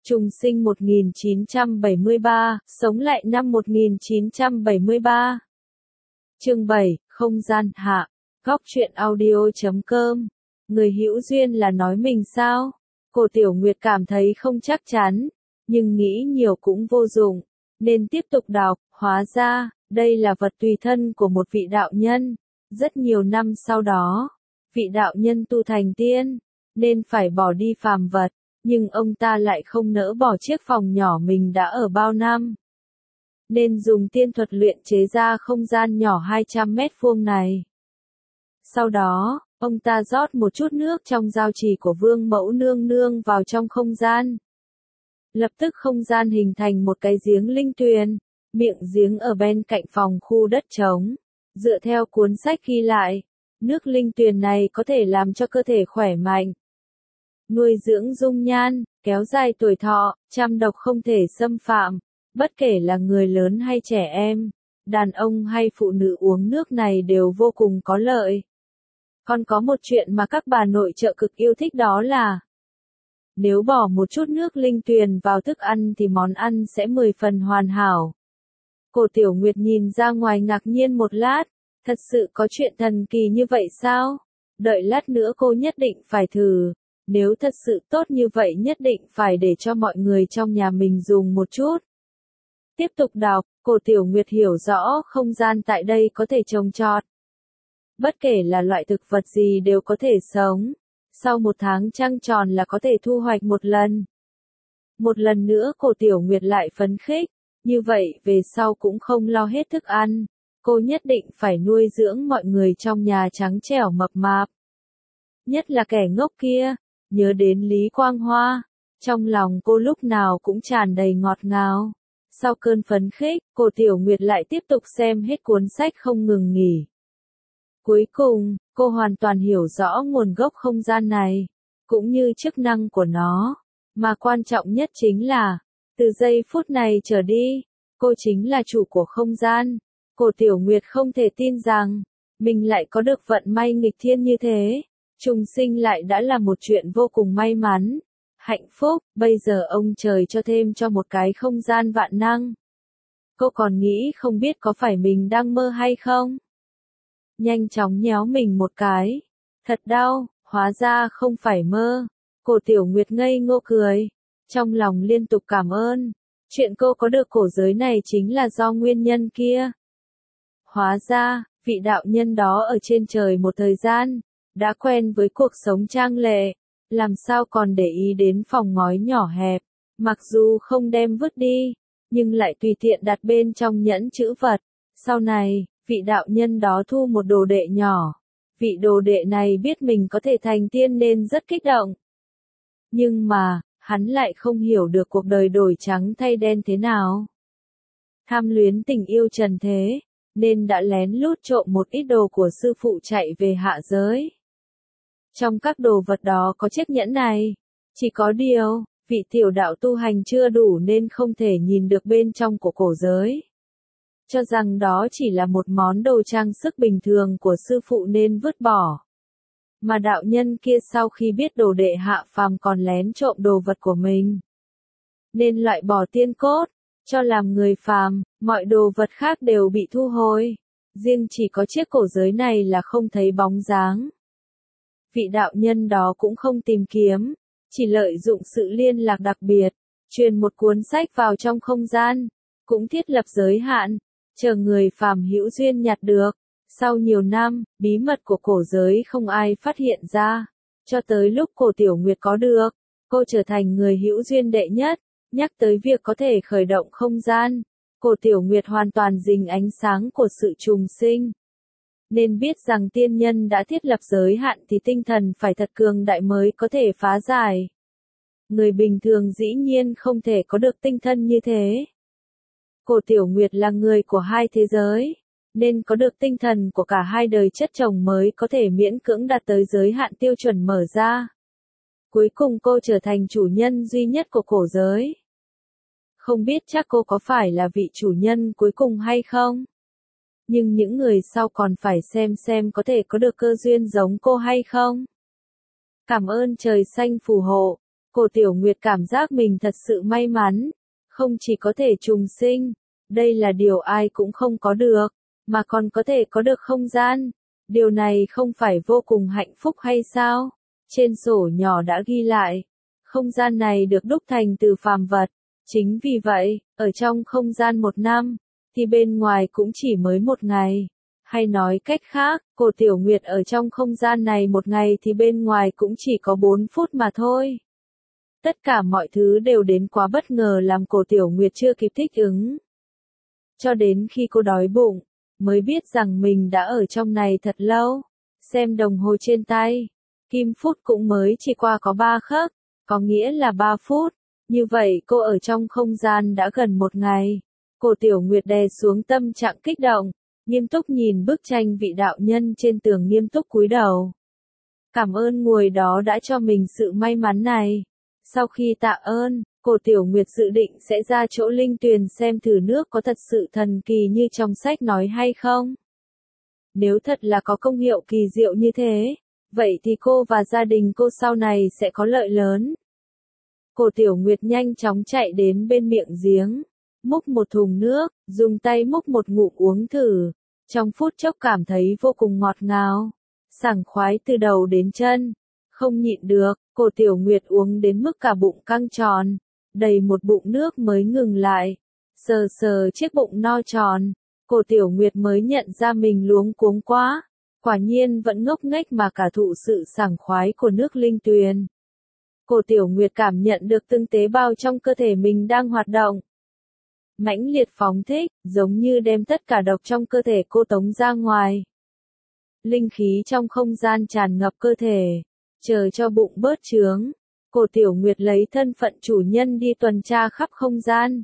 Trùng sinh 1973, sống lại năm 1973. Chương 7, không gian hạ. Góc truyện audio.com. Người hữu duyên là nói mình sao? Cô Tiểu Nguyệt cảm thấy không chắc chắn, nhưng nghĩ nhiều cũng vô dụng, nên tiếp tục đọc. Hóa ra, đây là vật tùy thân của một vị đạo nhân. Rất nhiều năm sau đó, vị đạo nhân tu thành tiên, nên phải bỏ đi phàm vật. Nhưng ông ta lại không nỡ bỏ chiếc phòng nhỏ mình đã ở bao năm, nên dùng tiên thuật luyện chế ra không gian nhỏ 200 mét vuông này. Sau đó, ông ta rót một chút nước trong giao trì của Vương Mẫu Nương Nương vào trong không gian. Lập tức không gian hình thành một cái giếng linh tuyền, miệng giếng ở bên cạnh phòng khu đất trống. Dựa theo cuốn sách ghi lại, nước linh tuyền này có thể làm cho cơ thể khỏe mạnh, nuôi dưỡng dung nhan, kéo dài tuổi thọ, trăm độc không thể xâm phạm, bất kể là người lớn hay trẻ em, đàn ông hay phụ nữ uống nước này đều vô cùng có lợi. Còn có một chuyện mà các bà nội trợ cực yêu thích, đó là nếu bỏ một chút nước linh tuyền vào thức ăn thì món ăn sẽ 10 phần hoàn hảo. Cô Tiểu Nguyệt nhìn ra ngoài ngạc nhiên một lát, thật sự có chuyện thần kỳ như vậy sao? Đợi lát nữa cô nhất định phải thử. Nếu thật sự tốt như vậy nhất định phải để cho mọi người trong nhà mình dùng một chút. Tiếp tục đọc, cô Tiểu Nguyệt hiểu rõ không gian tại đây có thể trồng trọt. Bất kể là loại thực vật gì đều có thể sống. Sau 1 tháng trăng tròn là có thể thu hoạch một lần. Một lần nữa cô Tiểu Nguyệt lại phấn khích. Như vậy về sau cũng không lo hết thức ăn. Cô nhất định phải nuôi dưỡng mọi người trong nhà trắng trẻo mập mạp. Nhất là kẻ ngốc kia. Nhớ đến Lý Quang Hoa, trong lòng cô lúc nào cũng tràn đầy ngọt ngào. Sau cơn phấn khích, cô Tiểu Nguyệt lại tiếp tục xem hết cuốn sách không ngừng nghỉ. Cuối cùng, cô hoàn toàn hiểu rõ nguồn gốc không gian này, cũng như chức năng của nó. Mà quan trọng nhất chính là, từ giây phút này trở đi, cô chính là chủ của không gian. Cô Tiểu Nguyệt không thể tin rằng, mình lại có được vận may nghịch thiên như thế. Trùng sinh lại đã là một chuyện vô cùng may mắn, hạnh phúc, bây giờ ông trời cho thêm cho một cái không gian vạn năng. Cô còn nghĩ không biết có phải mình đang mơ hay không? Nhanh chóng nhéo mình một cái. Thật đau, hóa ra không phải mơ. Cô Tiểu Nguyệt ngây ngô cười, trong lòng liên tục cảm ơn. Chuyện cô có được cổ giới này chính là do nguyên nhân kia. Hóa ra, vị đạo nhân đó ở trên trời một thời gian, đã quen với cuộc sống trang lệ, làm sao còn để ý đến phòng ngói nhỏ hẹp, mặc dù không đem vứt đi, nhưng lại tùy tiện đặt bên trong nhẫn trữ vật. Sau này, vị đạo nhân đó thu một đồ đệ nhỏ, vị đồ đệ này biết mình có thể thành tiên nên rất kích động. Nhưng mà, hắn lại không hiểu được cuộc đời đổi trắng thay đen thế nào. Tham luyến tình yêu trần thế, nên đã lén lút trộm một ít đồ của sư phụ chạy về hạ giới. Trong các đồ vật đó có chiếc nhẫn này. Chỉ có điều, vị tiểu đạo tu hành chưa đủ nên không thể nhìn được bên trong của cổ giới. Cho rằng đó chỉ là một món đồ trang sức bình thường của sư phụ nên vứt bỏ. Mà đạo nhân kia sau khi biết đồ đệ hạ phàm còn lén trộm đồ vật của mình, nên loại bỏ tiên cốt, cho làm người phàm, mọi đồ vật khác đều bị thu hồi. Riêng chỉ có chiếc cổ giới này là không thấy bóng dáng. Vị đạo nhân đó cũng không tìm kiếm, chỉ lợi dụng sự liên lạc đặc biệt, truyền một cuốn sách vào trong không gian, cũng thiết lập giới hạn, chờ người phàm hữu duyên nhặt được. Sau nhiều năm, bí mật của cổ giới không ai phát hiện ra, cho tới lúc cô Tiểu Nguyệt có được, cô trở thành người hữu duyên đệ nhất. Nhắc tới việc có thể khởi động không gian, cô Tiểu Nguyệt hoàn toàn dính ánh sáng của sự trùng sinh. Nên biết rằng tiên nhân đã thiết lập giới hạn thì tinh thần phải thật cường đại mới có thể phá giải. Người bình thường dĩ nhiên không thể có được tinh thần như thế. Cô Tiểu Nguyệt là người của hai thế giới, nên có được tinh thần của cả hai đời chất chồng mới có thể miễn cưỡng đạt tới giới hạn tiêu chuẩn mở ra. Cuối cùng cô trở thành chủ nhân duy nhất của cổ giới. Không biết chắc cô có phải là vị chủ nhân cuối cùng hay không? Nhưng những người sau còn phải xem có thể có được cơ duyên giống cô hay không. Cảm ơn trời xanh phù hộ, Cổ Tiểu Nguyệt cảm giác mình thật sự may mắn, không chỉ có thể trùng sinh, đây là điều ai cũng không có được, mà còn có thể có được không gian. Điều này không phải vô cùng hạnh phúc hay sao? Trên sổ nhỏ đã ghi lại, không gian này được đúc thành từ phàm vật. Chính vì vậy, ở trong không gian 1 năm, thì bên ngoài cũng chỉ mới 1 ngày. Hay nói cách khác, Cổ Tiểu Nguyệt ở trong không gian này 1 ngày thì bên ngoài cũng chỉ có 4 phút mà thôi. Tất cả mọi thứ đều đến quá bất ngờ làm Cổ Tiểu Nguyệt chưa kịp thích ứng. Cho đến khi cô đói bụng, mới biết rằng mình đã ở trong này thật lâu. Xem đồng hồ trên tay, kim phút cũng mới chỉ qua có 3 khắc, có nghĩa là 3 phút. Như vậy cô ở trong không gian đã gần 1 ngày. Cổ Tiểu Nguyệt đè xuống tâm trạng kích động, nghiêm túc nhìn bức tranh vị đạo nhân trên tường, nghiêm túc cúi đầu. Cảm ơn ngôi đó đã cho mình sự may mắn này. Sau khi tạ ơn, Cổ Tiểu Nguyệt dự định sẽ ra chỗ linh tuyền xem thử nước có thật sự thần kỳ như trong sách nói hay không. Nếu thật là có công hiệu kỳ diệu như thế, vậy thì cô và gia đình cô sau này sẽ có lợi lớn. Cổ Tiểu Nguyệt nhanh chóng chạy đến bên miệng giếng, múc một thùng nước, dùng tay múc một ngụm uống thử. Trong phút chốc cảm thấy vô cùng ngọt ngào, sảng khoái từ đầu đến chân. Không nhịn được, Cổ Tiểu Nguyệt uống đến mức cả bụng căng tròn, đầy một bụng nước mới ngừng lại. Sờ sờ chiếc bụng no tròn, Cổ Tiểu Nguyệt mới nhận ra mình luống cuống quá. Quả nhiên vẫn ngốc nghếch mà cả thụ sự sảng khoái của nước linh tuyền. Cổ Tiểu Nguyệt cảm nhận được từng tế bào trong cơ thể mình đang hoạt động. Mãnh liệt phóng thích, giống như đem tất cả độc trong cơ thể cô tống ra ngoài. Linh khí trong không gian tràn ngập cơ thể, chờ cho bụng bớt chướng. Cổ Tiểu Nguyệt lấy thân phận chủ nhân đi tuần tra khắp không gian.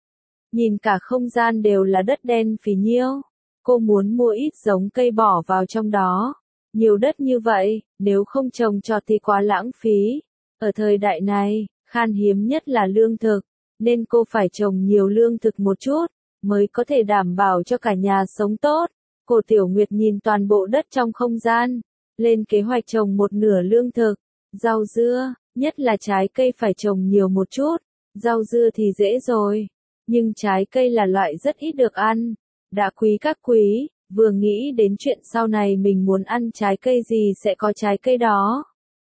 Nhìn cả không gian đều là đất đen phì nhiêu. Cô muốn mua ít giống cây bỏ vào trong đó. Nhiều đất như vậy, nếu không trồng trọt thì quá lãng phí. Ở thời đại này, khan hiếm nhất là lương thực, nên cô phải trồng nhiều lương thực một chút, mới có thể đảm bảo cho cả nhà sống tốt. Cổ Tiểu Nguyệt nhìn toàn bộ đất trong không gian, lên kế hoạch trồng một nửa lương thực, rau dưa, nhất là trái cây phải trồng nhiều một chút. Rau dưa thì dễ rồi, nhưng trái cây là loại rất ít được ăn. Đã quý các quý, vừa nghĩ đến chuyện sau này mình muốn ăn trái cây gì sẽ có trái cây đó.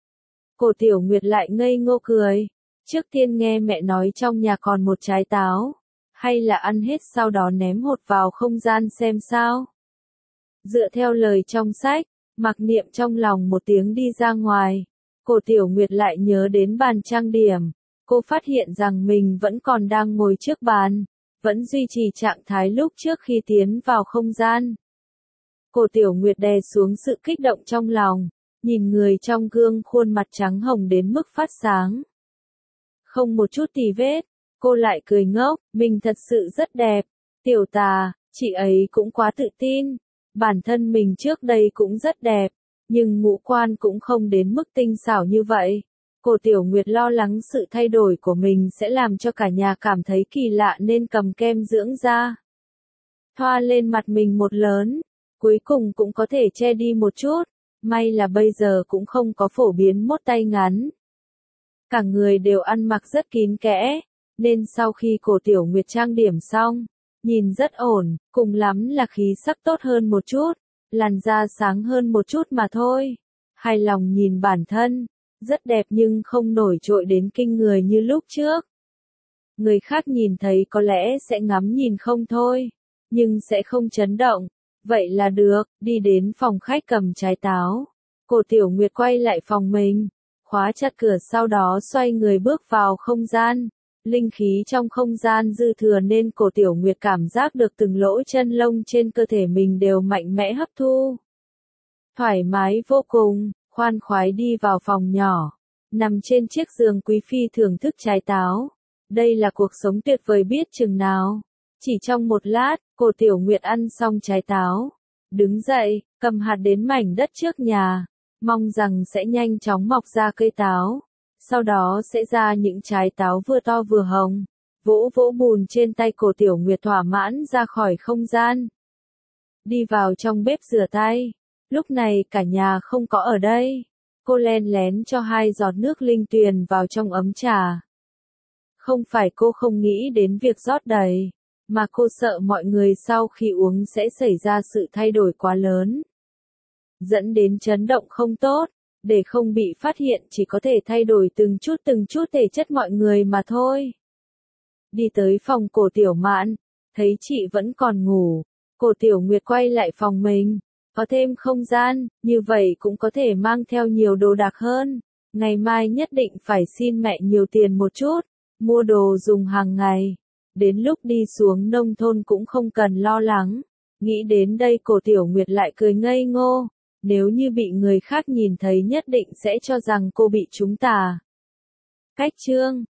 Cổ Tiểu Nguyệt lại ngây ngô cười. Trước tiên nghe mẹ nói trong nhà còn một trái táo, hay là ăn hết sau đó ném hột vào không gian xem sao. Dựa theo lời trong sách, mặc niệm trong lòng một tiếng đi ra ngoài. Cổ Tiểu Nguyệt lại nhớ đến bàn trang điểm. Cô phát hiện rằng mình vẫn còn đang ngồi trước bàn, vẫn duy trì trạng thái lúc trước khi tiến vào không gian. Cổ Tiểu Nguyệt đè xuống sự kích động trong lòng, nhìn người trong gương khuôn mặt trắng hồng đến mức phát sáng. Không một chút tì vết, cô lại cười ngốc, mình thật sự rất đẹp. Tiểu Tà, chị ấy cũng quá tự tin. Bản thân mình trước đây cũng rất đẹp, nhưng ngũ quan cũng không đến mức tinh xảo như vậy. Cổ Tiểu Nguyệt lo lắng sự thay đổi của mình sẽ làm cho cả nhà cảm thấy kỳ lạ nên cầm kem dưỡng da thoa lên mặt mình một lớn, cuối cùng cũng có thể che đi một chút. May là bây giờ cũng không có phổ biến mốt tay ngắn. Cả người đều ăn mặc rất kín kẽ, nên sau khi Cổ Tiểu Nguyệt trang điểm xong, nhìn rất ổn, cùng lắm là khí sắc tốt hơn một chút, làn da sáng hơn một chút mà thôi. Hài lòng nhìn bản thân, rất đẹp nhưng không nổi trội đến kinh người như lúc trước. Người khác nhìn thấy có lẽ sẽ ngắm nhìn không thôi, nhưng sẽ không chấn động. Vậy là được, đi đến phòng khách cầm trái táo. Cổ Tiểu Nguyệt quay lại phòng mình, khóa chặt cửa sau đó xoay người bước vào không gian. Linh khí trong không gian dư thừa nên Cổ Tiểu Nguyệt cảm giác được từng lỗ chân lông trên cơ thể mình đều mạnh mẽ hấp thu. Thoải mái vô cùng, khoan khoái đi vào phòng nhỏ, nằm trên chiếc giường quý phi thưởng thức trái táo. Đây là cuộc sống tuyệt vời biết chừng nào. Chỉ trong một lát, Cổ Tiểu Nguyệt ăn xong trái táo, đứng dậy, cầm hạt đến mảnh đất trước nhà, mong rằng sẽ nhanh chóng mọc ra cây táo. Sau đó sẽ ra những trái táo vừa to vừa hồng. Vỗ vỗ bùn trên tay, Cổ Tiểu Nguyệt thỏa mãn ra khỏi không gian. Đi vào trong bếp rửa tay. Lúc này cả nhà không có ở đây. Cô len lén cho 2 giọt nước linh tuyền vào trong ấm trà. Không phải cô không nghĩ đến việc rót đầy, mà cô sợ mọi người sau khi uống sẽ xảy ra sự thay đổi quá lớn, dẫn đến chấn động không tốt. Để không bị phát hiện chỉ có thể thay đổi từng chút thể chất mọi người mà thôi. Đi tới phòng Cổ Tiểu Mạn, thấy chị vẫn còn ngủ, Cổ Tiểu Nguyệt quay lại phòng mình, có thêm không gian, như vậy cũng có thể mang theo nhiều đồ đạc hơn. Ngày mai nhất định phải xin mẹ nhiều tiền một chút, mua đồ dùng hàng ngày. Đến lúc đi xuống nông thôn cũng không cần lo lắng. Nghĩ đến đây Cổ Tiểu Nguyệt lại cười ngây ngô. Nếu như bị người khác nhìn thấy nhất định sẽ cho rằng cô bị trúng tà. Cách chương